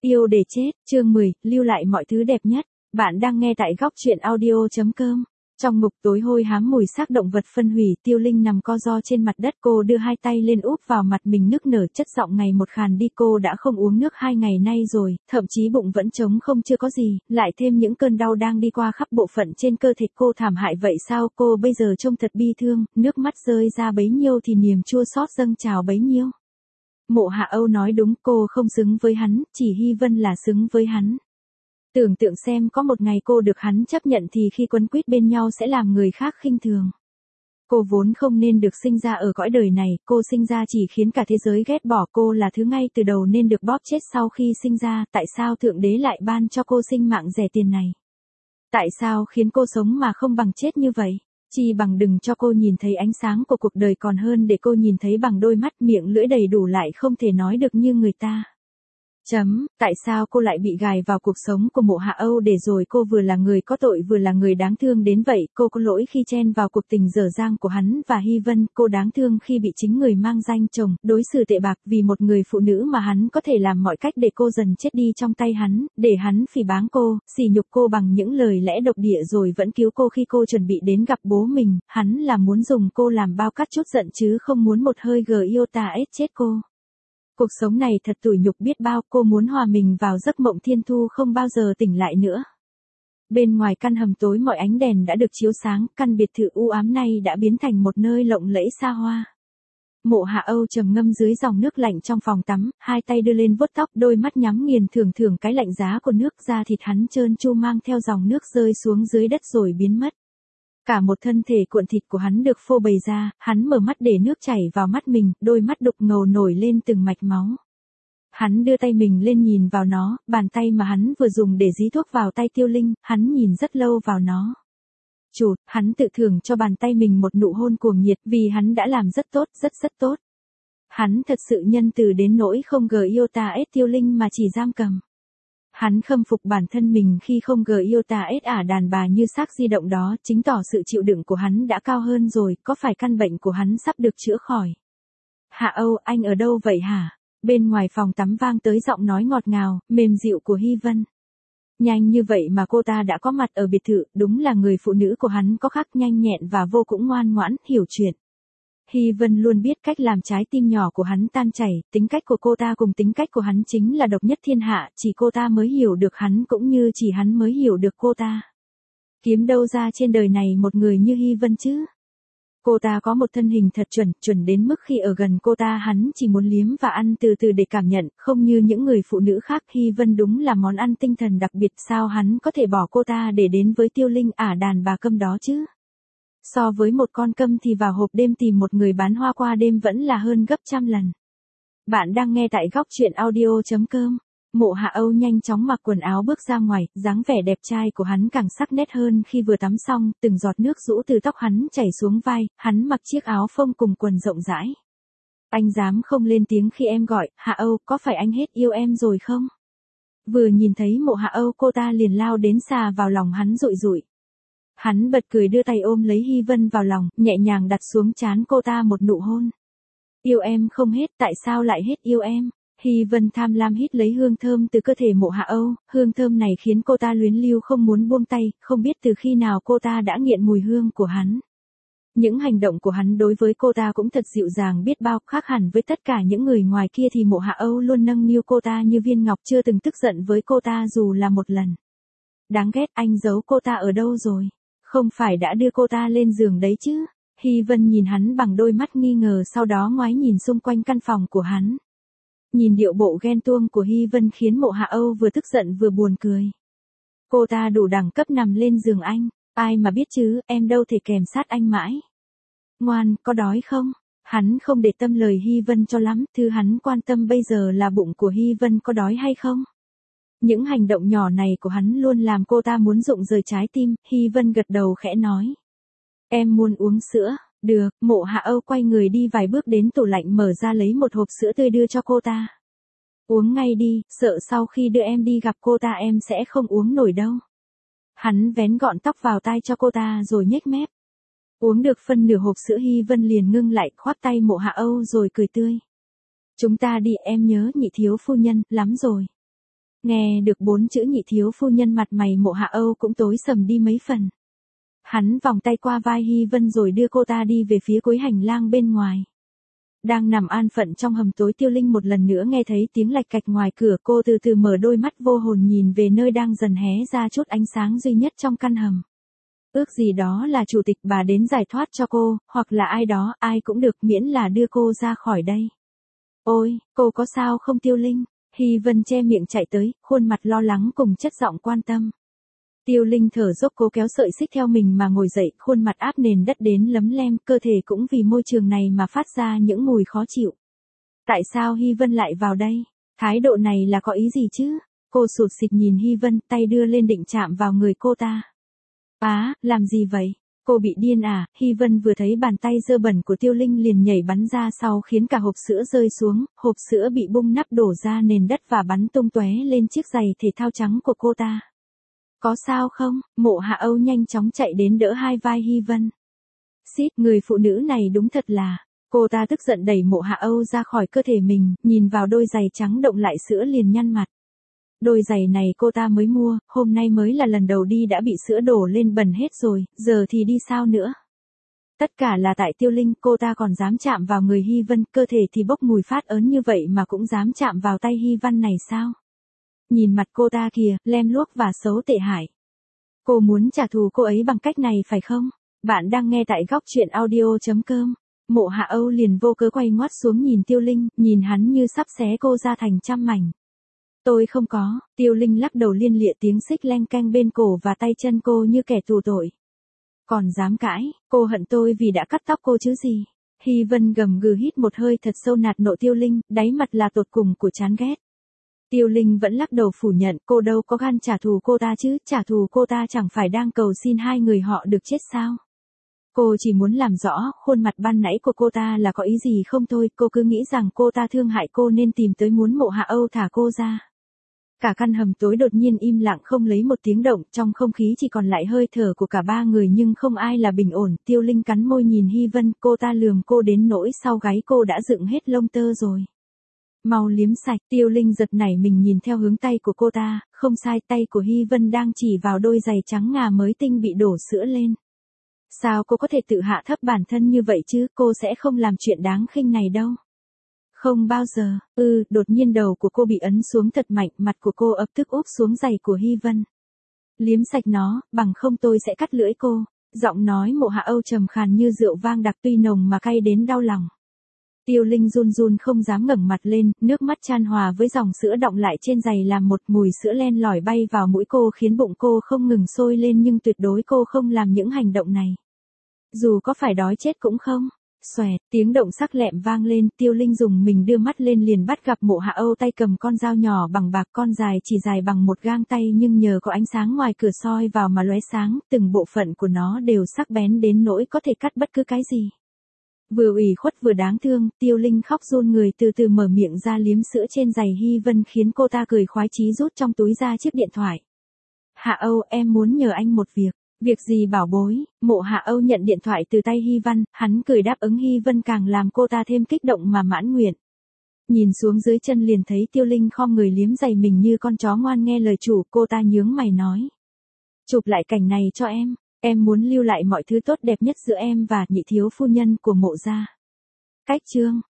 Yêu để chết, chương 10, lưu lại mọi thứ đẹp nhất. Bạn đang nghe tại góc truyện audio.com. Trong mục tối hôi hám mùi xác động vật phân hủy, Tiêu Linh nằm co ro trên mặt đất, cô đưa hai tay lên úp vào mặt mình nức nở, chất giọng ngày một khàn đi. Cô đã không uống nước 2 ngày nay rồi, thậm chí bụng vẫn trống không chưa có gì, lại thêm những cơn đau đang đi qua khắp bộ phận trên cơ thể cô. Thảm hại vậy sao? Cô bây giờ trông thật bi thương, nước mắt rơi ra bấy nhiêu thì niềm chua xót dâng trào bấy nhiêu. Mộ Hạ Âu nói đúng, cô không xứng với hắn, chỉ Hy Vân là xứng với hắn. Tưởng tượng xem, có một ngày cô được hắn chấp nhận thì khi quấn quýt bên nhau sẽ làm người khác khinh thường. Cô vốn không nên được sinh ra ở cõi đời này, cô sinh ra chỉ khiến cả thế giới ghét bỏ. Cô là thứ ngay từ đầu nên được bóp chết sau khi sinh ra. Tại sao Thượng Đế lại ban cho cô sinh mạng rẻ tiền này? Tại sao khiến cô sống mà không bằng chết như vậy? Chi bằng đừng cho cô nhìn thấy ánh sáng của cuộc đời, còn hơn để cô nhìn thấy bằng đôi mắt miệng lưỡi đầy đủ lại không thể nói được như người ta. Tại sao cô lại bị gài vào cuộc sống của Mộ Hạ Âu để rồi cô vừa là người có tội vừa là người đáng thương đến vậy? Cô có lỗi khi chen vào cuộc tình dở dang của hắn và Hy Vân, cô đáng thương khi bị chính người mang danh chồng đối xử tệ bạc vì một người phụ nữ mà hắn có thể làm mọi cách để cô dần chết đi trong tay hắn, để hắn phỉ báng cô, sỉ nhục cô bằng những lời lẽ độc địa rồi vẫn cứu cô khi cô chuẩn bị đến gặp bố mình. Hắn là muốn dùng cô làm bao cát chút giận chứ không muốn một hơi iota chết cô. Cuộc sống này thật tủi nhục biết bao, cô muốn hòa mình vào giấc mộng thiên thu không bao giờ tỉnh lại nữa. Bên ngoài căn hầm tối mọi ánh đèn đã được chiếu sáng, căn biệt thự u ám này đã biến thành một nơi lộng lẫy xa hoa. Mộ Hạ Âu trầm ngâm dưới dòng nước lạnh trong phòng tắm, hai tay đưa lên vuốt tóc, đôi mắt nhắm nghiền thưởng cái lạnh giá của nước. Da thịt hắn trơn tru mang theo dòng nước rơi xuống dưới đất rồi biến mất. Cả một thân thể cuộn thịt của hắn được phô bày ra, hắn mở mắt để nước chảy vào mắt mình, đôi mắt đục ngầu nổi lên từng mạch máu. Hắn đưa tay mình lên nhìn vào nó, bàn tay mà hắn vừa dùng để dí thuốc vào tay Tiêu Linh, hắn nhìn rất lâu vào nó. Hắn tự thưởng cho bàn tay mình một nụ hôn cuồng nhiệt vì hắn đã làm rất tốt, rất tốt. Hắn thật sự nhân từ đến nỗi không iota Tiêu Linh mà chỉ giam cầm. Hắn khâm phục bản thân mình khi không iota đàn bà như xác di động đó, chứng tỏ sự chịu đựng của hắn đã cao hơn rồi. Có phải căn bệnh của hắn sắp được chữa khỏi? Hạ Âu, anh ở đâu vậy hả? Bên ngoài phòng tắm vang tới giọng nói ngọt ngào, mềm dịu của Hy Vân. Nhanh như vậy mà cô ta đã có mặt ở biệt thự, đúng là người phụ nữ của hắn có khác, nhanh nhẹn và vô cùng ngoan ngoãn, hiểu chuyện. Hy Vân luôn biết cách làm trái tim nhỏ của hắn tan chảy, tính cách của cô ta cùng tính cách của hắn chính là độc nhất thiên hạ, chỉ cô ta mới hiểu được hắn cũng như chỉ hắn mới hiểu được cô ta. Kiếm đâu ra trên đời này một người như Hy Vân chứ? Cô ta có một thân hình thật chuẩn đến mức khi ở gần cô ta hắn chỉ muốn liếm và ăn từ từ để cảm nhận, không như những người phụ nữ khác. Hy Vân đúng là món ăn tinh thần đặc biệt, sao hắn có thể bỏ cô ta để đến với Tiêu Linh đàn bà câm đó chứ? So với một con câm thì vào hộp đêm tìm một người bán hoa qua đêm vẫn là hơn gấp trăm lần. Bạn đang nghe tại góc truyện audio.com. Mộ Hạ Âu nhanh chóng mặc quần áo bước ra ngoài, dáng vẻ đẹp trai của hắn càng sắc nét hơn khi vừa tắm xong, từng giọt nước rũ từ tóc hắn chảy xuống vai, hắn mặc chiếc áo phông cùng quần rộng rãi. Anh dám không lên tiếng khi em gọi? Hạ Âu, có phải anh hết yêu em rồi không? Vừa nhìn thấy Mộ Hạ Âu cô ta liền lao đến xà vào lòng hắn rụi rụi. Hắn bật cười đưa tay ôm lấy Hy Vân vào lòng, nhẹ nhàng đặt xuống trán cô ta một nụ hôn. Yêu em không hết, tại sao lại hết yêu em? Hy Vân tham lam hít lấy hương thơm từ cơ thể Mộ Hạ Âu, hương thơm này khiến cô ta luyến lưu không muốn buông tay, không biết từ khi nào cô ta đã nghiện mùi hương của hắn. Những hành động của hắn đối với cô ta cũng thật dịu dàng biết bao, khác hẳn với tất cả những người ngoài kia thì Mộ Hạ Âu luôn nâng niu cô ta như viên ngọc, chưa từng tức giận với cô ta dù là một lần. Đáng ghét, anh giấu cô ta ở đâu rồi? Không phải đã đưa cô ta lên giường đấy chứ? Hy Vân nhìn hắn bằng đôi mắt nghi ngờ, sau đó ngoái nhìn xung quanh căn phòng của hắn. Nhìn điệu bộ ghen tuông của Hy Vân khiến Mộ Hạ Âu vừa tức giận vừa buồn cười. Cô ta đủ đẳng cấp nằm lên giường anh, ai mà biết chứ, em đâu thể kèm sát anh mãi. Ngoan, có đói không? Hắn không để tâm lời Hy Vân cho lắm, thứ hắn quan tâm bây giờ là bụng của Hy Vân có đói hay không. Những hành động nhỏ này của hắn luôn làm cô ta muốn rụng rời trái tim. Hy Vân gật đầu khẽ nói. Em muốn uống sữa. Được. Mộ Hạ Âu quay người đi vài bước đến tủ lạnh mở ra lấy một hộp sữa tươi đưa cho cô ta. Uống ngay đi, sợ sau khi đưa em đi gặp cô ta em sẽ không uống nổi đâu. Hắn vén gọn tóc vào tai cho cô ta rồi nhếch mép. Uống được phân nửa hộp sữa Hy Vân liền ngưng lại, khoác tay Mộ Hạ Âu rồi cười tươi. Chúng ta đi, em nhớ nhị thiếu phu nhân lắm rồi. Nghe được 4 chữ nhị thiếu phu nhân, mặt mày Mộ Hạ Âu cũng tối sầm đi mấy phần. Hắn vòng tay qua vai Hy Vân rồi đưa cô ta đi về phía cuối hành lang bên ngoài. Đang nằm an phận trong hầm tối, Tiêu Linh một lần nữa nghe thấy tiếng lạch cạch ngoài cửa. Cô từ từ mở đôi mắt vô hồn nhìn về nơi đang dần hé ra chút ánh sáng duy nhất trong căn hầm. Ước gì đó là chủ tịch bà đến giải thoát cho cô, hoặc là ai đó, ai cũng được, miễn là đưa cô ra khỏi đây. Ôi, cô có sao không Tiêu Linh? Hy Vân che miệng chạy tới, khuôn mặt lo lắng cùng chất giọng quan tâm. Tiêu Linh thở dốc cố kéo sợi xích theo mình mà ngồi dậy, khuôn mặt áp nền đất đến lấm lem, cơ thể cũng vì môi trường này mà phát ra những mùi khó chịu. Tại sao Hy Vân lại vào đây? Thái độ này là có ý gì chứ? Cô sụt sịt nhìn Hy Vân, tay đưa lên định chạm vào người cô ta. Làm gì vậy? Cô bị điên à? Hy Vân vừa thấy bàn tay dơ bẩn của Tiêu Linh liền nhảy bắn ra sau, khiến cả hộp sữa rơi xuống, hộp sữa bị bung nắp đổ ra nền đất và bắn tung tóe lên chiếc giày thể thao trắng của cô ta. Có sao không? Mộ Hạ Âu nhanh chóng chạy đến đỡ hai vai Hy Vân. Xít, người phụ nữ này đúng thật là. Cô ta tức giận đẩy Mộ Hạ Âu ra khỏi cơ thể mình, nhìn vào đôi giày trắng động lại sữa liền nhăn mặt. Đôi giày này cô ta mới mua, hôm nay mới là lần đầu đi đã bị sữa đổ lên bẩn hết rồi, giờ thì đi sao nữa? Tất cả là tại Tiêu Linh, cô ta còn dám chạm vào người Hy Vân, cơ thể thì bốc mùi phát ớn như vậy mà cũng dám chạm vào tay Hy Vân này sao? Nhìn mặt cô ta kìa, lem luốc và xấu tệ hại. Cô muốn trả thù cô ấy bằng cách này phải không? Bạn đang nghe tại góc truyện audio.com. Mộ Hạ Âu liền vô cớ quay ngoắt xuống nhìn Tiêu Linh, nhìn hắn như sắp xé cô ra thành trăm mảnh. Tôi không có. Tiêu Linh lắc đầu liên lịa, tiếng xích leng keng bên cổ và tay chân cô như kẻ tù tội. Còn dám cãi, cô hận tôi vì đã cắt tóc cô chứ gì? Hy Vân gầm gừ hít một hơi thật sâu nạt nộ Tiêu Linh, đáy mặt là tột cùng của chán ghét. Tiêu Linh vẫn lắc đầu phủ nhận, cô đâu có gan trả thù cô ta chứ, trả thù cô ta chẳng phải đang cầu xin hai người họ được chết sao? Cô chỉ muốn làm rõ khuôn mặt ban nãy của cô ta là có ý gì không thôi, cô cứ nghĩ rằng cô ta thương hại cô nên tìm tới muốn Mộ Hạ Âu thả cô ra. Cả căn hầm tối đột nhiên im lặng không lấy một tiếng động, trong không khí chỉ còn lại hơi thở của cả ba người nhưng không ai là bình ổn. Tiêu Linh cắn môi nhìn Hy Vân, cô ta lườm cô đến nỗi sau gáy cô đã dựng hết lông tơ rồi. Mau liếm sạch. Tiêu Linh giật nảy mình nhìn theo hướng tay của cô ta, không sai, tay của Hy Vân đang chỉ vào đôi giày trắng ngà mới tinh bị đổ sữa lên. Sao cô có thể tự hạ thấp bản thân như vậy chứ, cô sẽ không làm chuyện đáng khinh này đâu. Không bao giờ. Đột nhiên đầu của cô bị ấn xuống thật mạnh, mặt của cô ập tức úp xuống giày của Hy Vân. Liếm sạch nó, bằng không tôi sẽ cắt lưỡi cô. Giọng nói Mộ Hạ Âu trầm khàn như rượu vang đặc, tuy nồng mà cay đến đau lòng. Tiêu Linh run run không dám ngẩng mặt lên, nước mắt chan hòa với dòng sữa đọng lại trên giày làm một mùi sữa len lỏi bay vào mũi cô, khiến bụng cô không ngừng sôi lên, nhưng tuyệt đối cô không làm những hành động này. Dù có phải đói chết cũng không. Xoẹt, tiếng động sắc lẹm vang lên, Tiêu Linh dùng mình đưa mắt lên liền bắt gặp Mộ Hạ Âu tay cầm con dao nhỏ bằng bạc, con dài chỉ dài bằng một gang tay nhưng nhờ có ánh sáng ngoài cửa soi vào mà lóe sáng, từng bộ phận của nó đều sắc bén đến nỗi có thể cắt bất cứ cái gì. Vừa ủy khuất vừa đáng thương, Tiêu Linh khóc run người từ từ mở miệng ra liếm sữa trên giày Hy Vân, khiến cô ta cười khoái chí rút trong túi ra chiếc điện thoại. Hạ Âu, em muốn nhờ anh một việc. Việc gì bảo bối? Mộ Hạ Âu nhận điện thoại từ tay Hy Vân, hắn cười đáp ứng. Hy Vân càng làm cô ta thêm kích động mà mãn nguyện. Nhìn xuống dưới chân liền thấy Tiêu Linh khom người liếm giày mình như con chó ngoan nghe lời chủ, cô ta nhướng mày nói. Chụp lại cảnh này cho em muốn lưu lại mọi thứ tốt đẹp nhất giữa em và nhị thiếu phu nhân của Mộ gia. Cách chương.